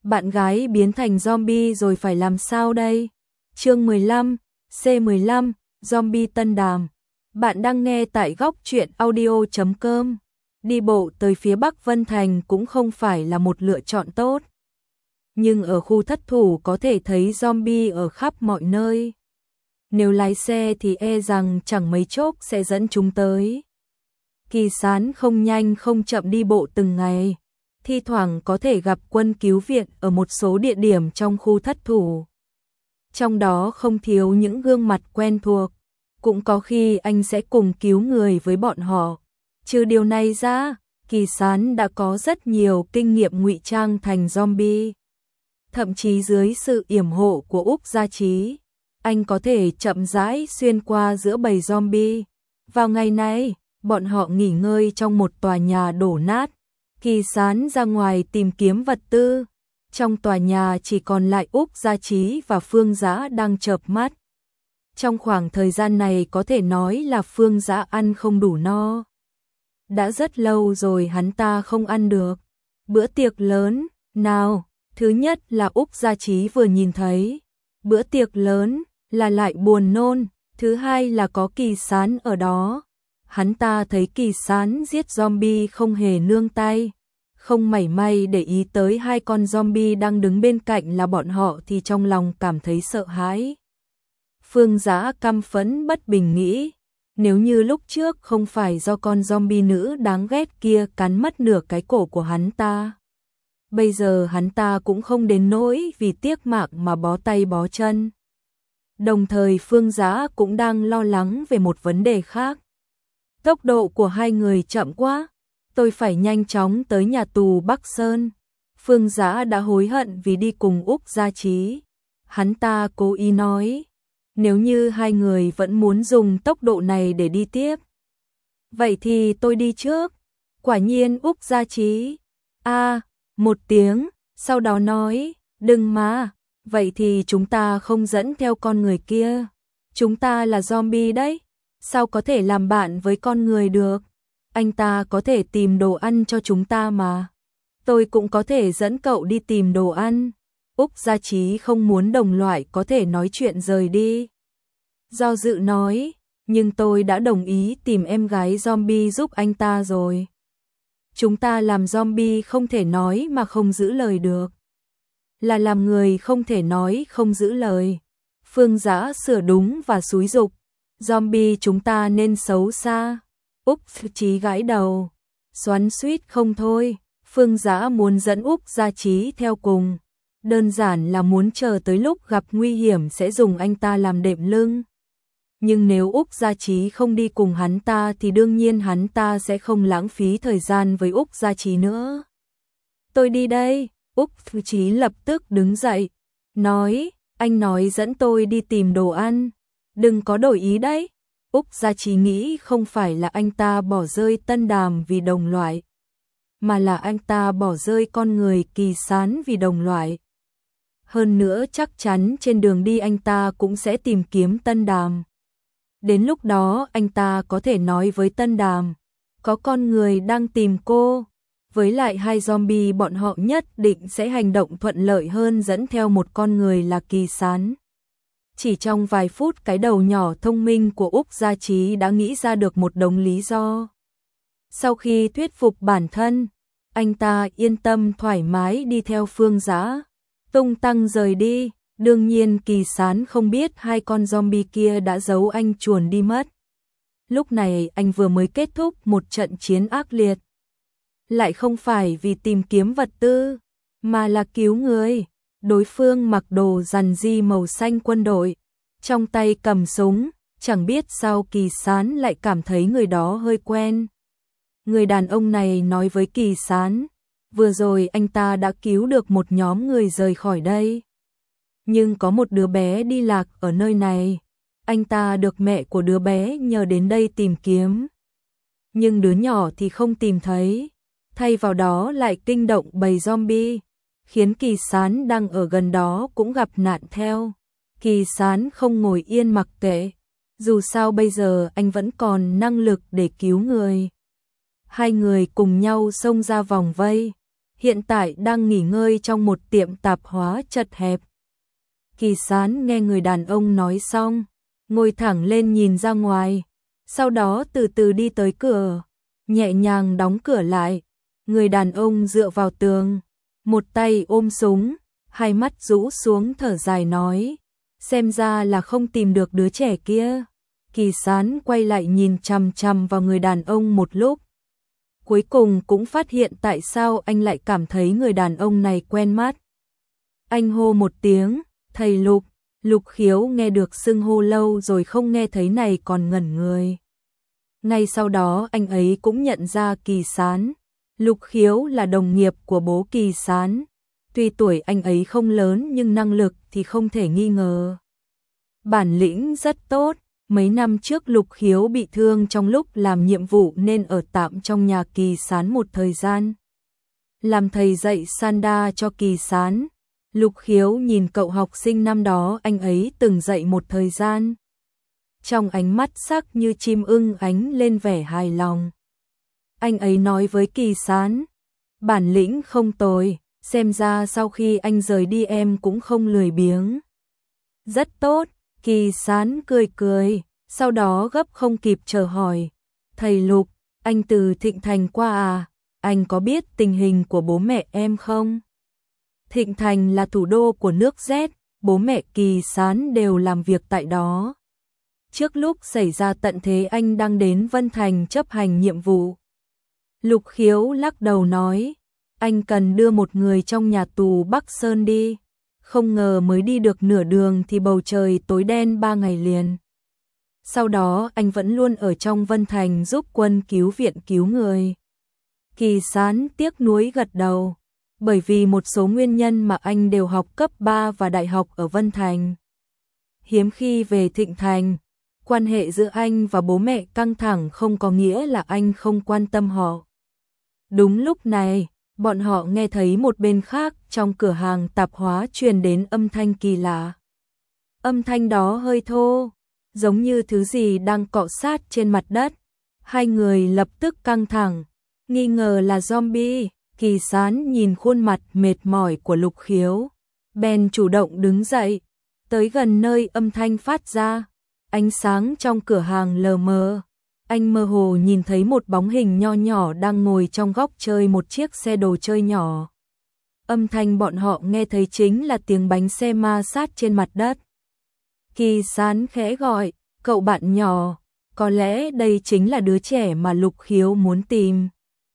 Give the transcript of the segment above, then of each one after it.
Bạn gái biến thành zombie rồi phải làm sao đây? Chương 15, C15, Zombie Tân Đàm. Bạn đang nghe tại góc truyện audio.com. Đi bộ tới phía Bắc Vân Thành cũng không phải là một lựa chọn tốt. Nhưng ở khu thất thủ có thể thấy zombie ở khắp mọi nơi. Nếu lái xe thì e rằng chẳng mấy chốc sẽ dẫn chúng tới. Kỳ Sán không nhanh không chậm đi bộ từng ngày. Thi thoảng có thể gặp quân cứu viện ở một số địa điểm trong khu thất thủ. Trong đó không thiếu những gương mặt quen thuộc. Cũng có khi anh sẽ cùng cứu người với bọn họ. Trừ điều này ra, Kỳ Sán đã có rất nhiều kinh nghiệm ngụy trang thành zombie. Thậm chí dưới sự yểm hộ của Úc Gia Chí, anh có thể chậm rãi xuyên qua giữa bầy zombie. Vào ngày này, bọn họ nghỉ ngơi trong một tòa nhà đổ nát. Kỳ Sán ra ngoài tìm kiếm vật tư. Trong tòa nhà chỉ còn lại Úc Gia Chí và Phương Dã đang chợp mắt. Trong khoảng thời gian này có thể nói là Phương Dã ăn không đủ no. Đã rất lâu rồi hắn ta không ăn được bữa tiệc lớn nào. Thứ nhất là Úc Gia Chí vừa nhìn thấy bữa tiệc lớn là lại buồn nôn. Thứ hai là có Kỳ Sán ở đó. Hắn ta thấy Kỳ Sán giết zombie không hề nương tay, không mảy may để ý tới hai con zombie đang đứng bên cạnh là bọn họ thì trong lòng cảm thấy sợ hãi. Phương Dã căm phẫn bất bình nghĩ, nếu như lúc trước không phải do con zombie nữ đáng ghét kia cắn mất nửa cái cổ của hắn ta, bây giờ hắn ta cũng không đến nỗi vì tiếc mạng mà bó tay bó chân. Đồng thời Phương Dã cũng đang lo lắng về một vấn đề khác. Tốc độ của hai người chậm quá, tôi phải nhanh chóng tới nhà tù Bắc Sơn. Phương Dã đã hối hận vì đi cùng Úc Gia Chí. Hắn ta cố ý nói, nếu như hai người vẫn muốn dùng tốc độ này để đi tiếp, vậy thì tôi đi trước. Quả nhiên Úc Gia Chí một tiếng, sau đó nói, đừng mà, vậy thì chúng ta không dẫn theo con người kia. Chúng ta là zombie đấy, sao có thể làm bạn với con người được? Anh ta có thể tìm đồ ăn cho chúng ta mà. Tôi cũng có thể dẫn cậu đi tìm đồ ăn. Úc Gia Chí không muốn đồng loại có thể nói chuyện rời đi. Do dự nói, nhưng tôi đã đồng ý tìm em gái zombie giúp anh ta rồi. Chúng ta làm zombie không thể nói mà không giữ lời được. Là làm người không thể nói không giữ lời. Phương Dã sửa đúng và xúi giục. Zombie chúng ta nên xấu xa. Úc Chí gãi đầu, xoắn xuýt không thôi. Phương Dã muốn dẫn Úc Gia Chí theo cùng, đơn giản là muốn chờ tới lúc gặp nguy hiểm sẽ dùng anh ta làm đệm lưng. Nhưng nếu Úc Gia Chí không đi cùng hắn ta thì đương nhiên hắn ta sẽ không lãng phí thời gian với Úc Gia Chí nữa. Tôi đi đây. Úc Chí lập tức đứng dậy, nói, anh nói dẫn tôi đi tìm đồ ăn. Đừng có đổi ý đấy. Úc Gia Chí nghĩ không phải là anh ta bỏ rơi Tân Đàm vì đồng loại, mà là anh ta bỏ rơi con người Kỳ Sán vì đồng loại. Hơn nữa chắc chắn trên đường đi anh ta cũng sẽ tìm kiếm Tân Đàm. Đến lúc đó anh ta có thể nói với Tân Đàm, có con người đang tìm cô. Với lại hai zombie bọn họ nhất định sẽ hành động thuận lợi hơn dẫn theo một con người là Kỳ Sán. Chỉ trong vài phút cái đầu nhỏ thông minh của Úc Gia Chí đã nghĩ ra được một đống lý do. Sau khi thuyết phục bản thân, anh ta yên tâm thoải mái đi theo Phương Dã, tung tăng rời đi. Đương nhiên Kỳ Sán không biết hai con zombie kia đã giấu anh chuồn đi mất. Lúc này anh vừa mới kết thúc một trận chiến ác liệt. Lại không phải vì tìm kiếm vật tư, mà là cứu người. Đối phương mặc đồ rằn ri màu xanh quân đội, trong tay cầm súng, chẳng biết sao Kỳ Sán lại cảm thấy người đó hơi quen. Người đàn ông này nói với Kỳ Sán, vừa rồi anh ta đã cứu được một nhóm người rời khỏi đây. Nhưng có một đứa bé đi lạc ở nơi này, anh ta được mẹ của đứa bé nhờ đến đây tìm kiếm. Nhưng đứa nhỏ thì không tìm thấy, thay vào đó lại kinh động bầy zombie, khiến Kỳ Sán đang ở gần đó cũng gặp nạn theo. Kỳ Sán không ngồi yên mặc kệ, dù sao bây giờ anh vẫn còn năng lực để cứu người. Hai người cùng nhau xông ra vòng vây, hiện tại đang nghỉ ngơi trong một tiệm tạp hóa chật hẹp. Kỳ Sán nghe người đàn ông nói xong, ngồi thẳng lên nhìn ra ngoài, sau đó từ từ đi tới cửa, nhẹ nhàng đóng cửa lại. Người đàn ông dựa vào tường, một tay ôm súng, hai mắt rũ xuống thở dài nói, xem ra là không tìm được đứa trẻ kia. Kỳ Sán quay lại nhìn chằm chằm vào người đàn ông một lúc. Cuối cùng cũng phát hiện tại sao anh lại cảm thấy người đàn ông này quen mắt. Anh hô một tiếng, thầy Lục. Lục Khiếu nghe được xưng hô lâu rồi không nghe thấy này còn ngẩn người. Ngay sau đó anh ấy cũng nhận ra Kỳ Sán. Lục Khiếu là đồng nghiệp của bố Kỳ Sán. Tuy tuổi anh ấy không lớn nhưng năng lực thì không thể nghi ngờ. Bản lĩnh rất tốt. Mấy năm trước Lục Khiếu bị thương trong lúc làm nhiệm vụ nên ở tạm trong nhà Kỳ Sán một thời gian. Làm thầy dạy Sanda cho Kỳ Sán. Lục Khiếu nhìn cậu học sinh năm đó anh ấy từng dạy một thời gian. Trong ánh mắt sắc như chim ưng ánh lên vẻ hài lòng. Anh ấy nói với Kỳ Sán, bản lĩnh không tồi, xem ra sau khi anh rời đi em cũng không lười biếng. Rất tốt, Kỳ Sán cười cười, sau đó gấp không kịp chờ hỏi, thầy Lục, anh từ Thịnh Thành qua à, anh có biết tình hình của bố mẹ em không? Thịnh Thành là thủ đô của nước Z, bố mẹ Kỳ Sán đều làm việc tại đó. Trước lúc xảy ra tận thế anh đang đến Vân Thành chấp hành nhiệm vụ. Lục Khiếu lắc đầu nói, anh cần đưa một người trong nhà tù Bắc Sơn đi. Không ngờ mới đi được nửa đường thì bầu trời tối đen 3 ngày liền. Sau đó anh vẫn luôn ở trong Vân Thành giúp quân cứu viện cứu người. Kỳ Sán tiếc nuối gật đầu. Bởi vì một số nguyên nhân mà anh đều học cấp 3 và đại học ở Vân Thành. Hiếm khi về Thịnh Thành, quan hệ giữa anh và bố mẹ căng thẳng không có nghĩa là anh không quan tâm họ. Đúng lúc này, bọn họ nghe thấy một bên khác trong cửa hàng tạp hóa truyền đến âm thanh kỳ lạ. Âm thanh đó hơi thô, giống như thứ gì đang cọ sát trên mặt đất. Hai người lập tức căng thẳng, nghi ngờ là zombie. Kỳ Sán nhìn khuôn mặt mệt mỏi của Lục Khiếu, bèn chủ động đứng dậy, tới gần nơi âm thanh phát ra. Ánh sáng trong cửa hàng lờ mờ, anh mơ hồ nhìn thấy một bóng hình nho nhỏ đang ngồi trong góc chơi một chiếc xe đồ chơi nhỏ. Âm thanh bọn họ nghe thấy chính là tiếng bánh xe ma sát trên mặt đất. Kỳ Sán khẽ gọi, cậu bạn nhỏ, có lẽ đây chính là đứa trẻ mà Lục Khiếu muốn tìm.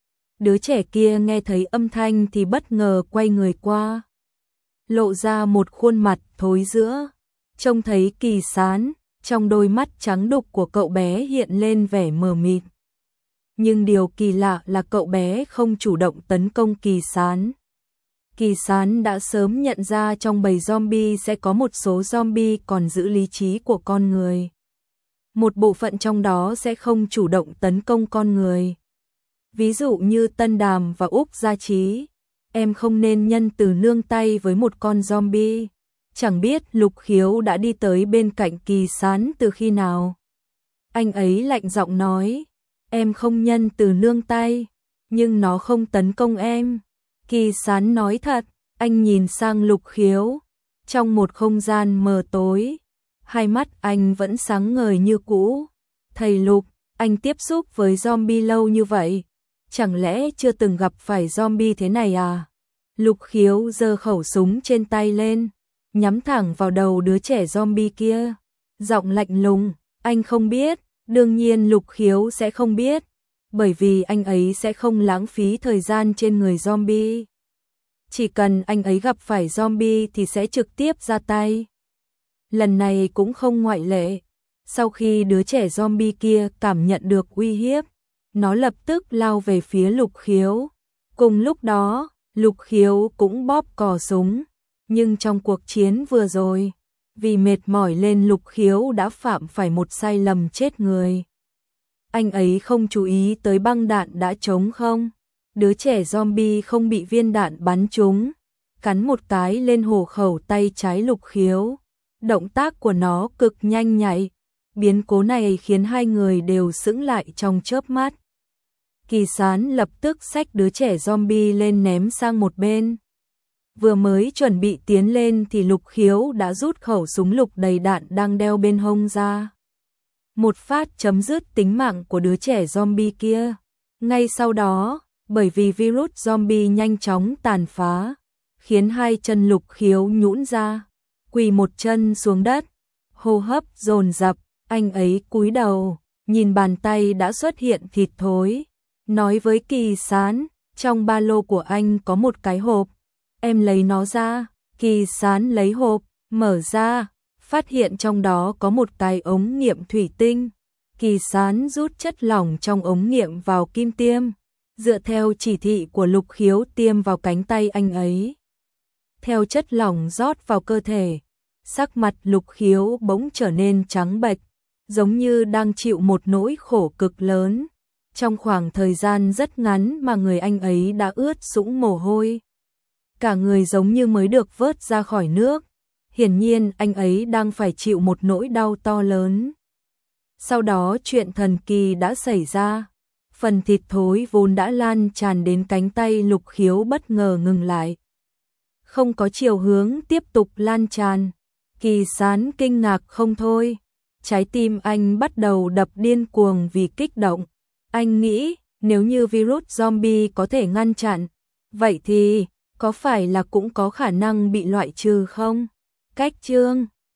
Đứa trẻ kia nghe thấy âm thanh thì bất ngờ quay người qua. Lộ ra một khuôn mặt thối rữa. Trông thấy Kỳ Sán, trong đôi mắt trắng đục của cậu bé hiện lên vẻ mờ mịt. Nhưng điều kỳ lạ là cậu bé không chủ động tấn công Kỳ Sán. Kỳ Sán đã sớm nhận ra trong bầy zombie sẽ có một số zombie còn giữ lý trí của con người. Một bộ phận trong đó sẽ không chủ động tấn công con người. Ví dụ như Tân Đàm và Úc Gia Trí, em không nên nhân từ nương tay với một con zombie. Chẳng biết Lục Khiếu đã đi tới bên cạnh Kỳ Sán từ khi nào. Anh ấy lạnh giọng nói, em không nhân từ nương tay, nhưng nó không tấn công em. Kỳ Sán nói thật, anh nhìn sang Lục Khiếu, trong một không gian mờ tối, hai mắt anh vẫn sáng ngời như cũ. Thầy Lục, anh tiếp xúc với zombie lâu như vậy, chẳng lẽ chưa từng gặp phải zombie thế này à? Lục Khiếu giơ khẩu súng trên tay lên, nhắm thẳng vào đầu đứa trẻ zombie kia. Giọng lạnh lùng, anh không biết, đương nhiên Lục Khiếu sẽ không biết, bởi vì anh ấy sẽ không lãng phí thời gian trên người zombie. Chỉ cần anh ấy gặp phải zombie thì sẽ trực tiếp ra tay. Lần này cũng không ngoại lệ. Sau khi đứa trẻ zombie kia cảm nhận được uy hiếp, nó lập tức lao về phía Lục Khiếu. Cùng lúc đó, Lục Khiếu cũng bóp cò súng. Nhưng trong cuộc chiến vừa rồi, vì mệt mỏi lên Lục Khiếu đã phạm phải một sai lầm chết người. Anh ấy không chú ý tới băng đạn đã trống không. Đứa trẻ zombie không bị viên đạn bắn trúng, cắn một cái lên hổ khẩu tay trái Lục Khiếu. Động tác của nó cực nhanh nhạy. Biến cố này khiến hai người đều sững lại trong chớp mắt. Kỳ Sán lập tức xách đứa trẻ zombie lên ném sang một bên. Vừa mới chuẩn bị tiến lên thì Lục Khiếu đã rút khẩu súng lục đầy đạn đang đeo bên hông ra. Một phát chấm dứt tính mạng của đứa trẻ zombie kia. Ngay sau đó, bởi vì virus zombie nhanh chóng tàn phá, khiến hai chân Lục Khiếu nhũn ra, quỳ một chân xuống đất, hô hấp dồn dập, anh ấy cúi đầu, nhìn bàn tay đã xuất hiện thịt thối, nói với Kỳ Sán, trong ba lô của anh có một cái hộp, em lấy nó ra. Kỳ Sán lấy hộp, mở ra, phát hiện trong đó có một cái ống nghiệm thủy tinh. Kỳ Sán rút chất lỏng trong ống nghiệm vào kim tiêm, dựa theo chỉ thị của Lục Khiếu tiêm vào cánh tay anh ấy. Theo chất lỏng rót vào cơ thể, sắc mặt Lục Khiếu bỗng trở nên trắng bệch, giống như đang chịu một nỗi khổ cực lớn. Trong khoảng thời gian rất ngắn mà người anh ấy đã ướt sũng mồ hôi. Cả người giống như mới được vớt ra khỏi nước. Hiển nhiên anh ấy đang phải chịu một nỗi đau to lớn. Sau đó chuyện thần kỳ đã xảy ra. Phần thịt thối vốn đã lan tràn đến cánh tay Lục Khiếu bất ngờ ngừng lại. Không có chiều hướng tiếp tục lan tràn. Kỳ Sán kinh ngạc không thôi. Trái tim anh bắt đầu đập điên cuồng vì kích động. Anh nghĩ nếu như virus zombie có thể ngăn chặn, vậy thì có phải là cũng có khả năng bị loại trừ không? Cách chương